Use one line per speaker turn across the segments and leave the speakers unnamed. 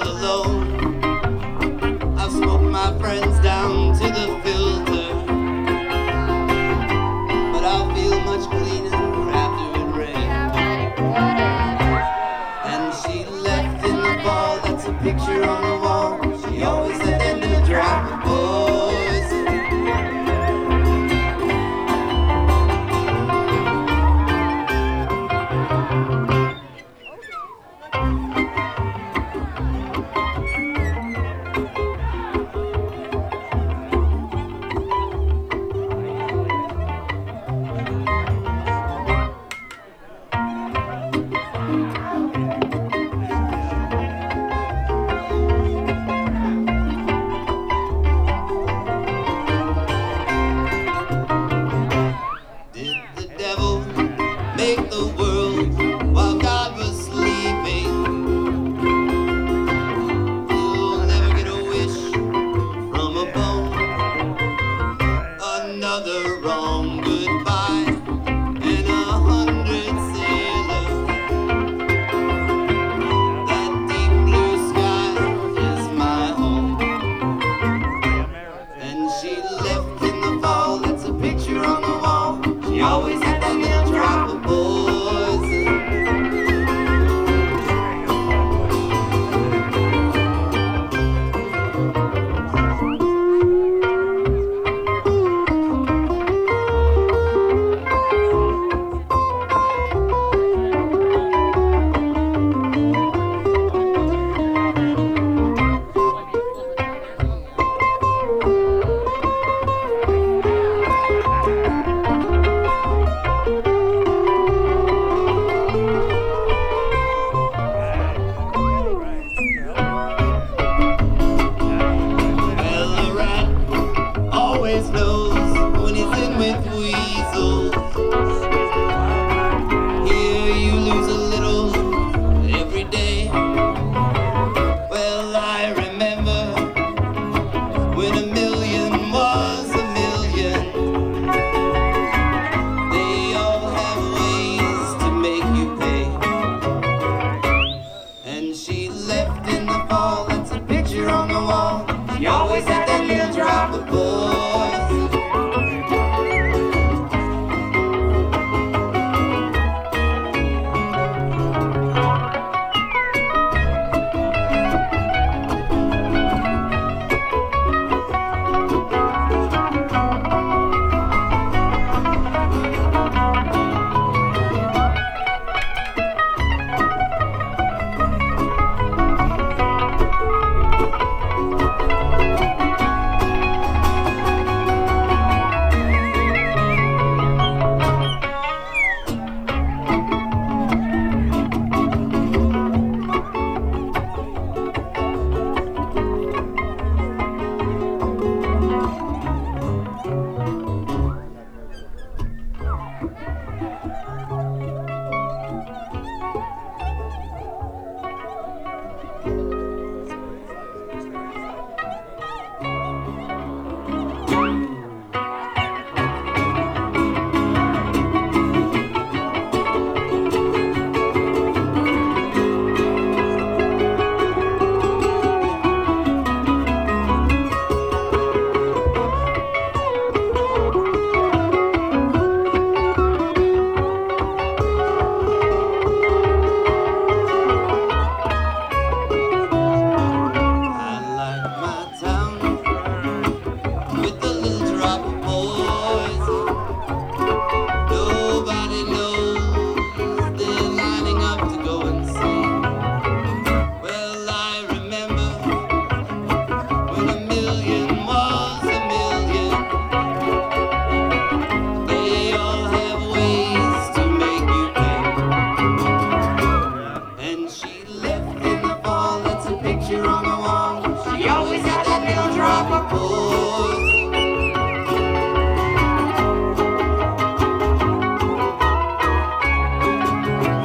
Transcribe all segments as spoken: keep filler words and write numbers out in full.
alone. I've smoked my friends down to the filter, but I feel much cleaner after it rained. And she left in the fall, that's a picture on the wall. She always had them to drop a poison. Make the world while God was sleeping. You'll never get a wish from a bone. Another wrong goodbye and a hundred sailors. That deep blue sky is my home. And she left in the fall, that's a picture on the wall. She always had that little drop of knows when he's in with weasels. Here you lose a little every day. Well, I remember when a million was a million. They all have ways to make you pay. And she left in the fall, that's a picture on the wall. She always had that little drop of blood.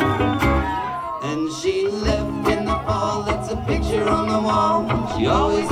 And she left in the fall, that's a picture on the wall. She always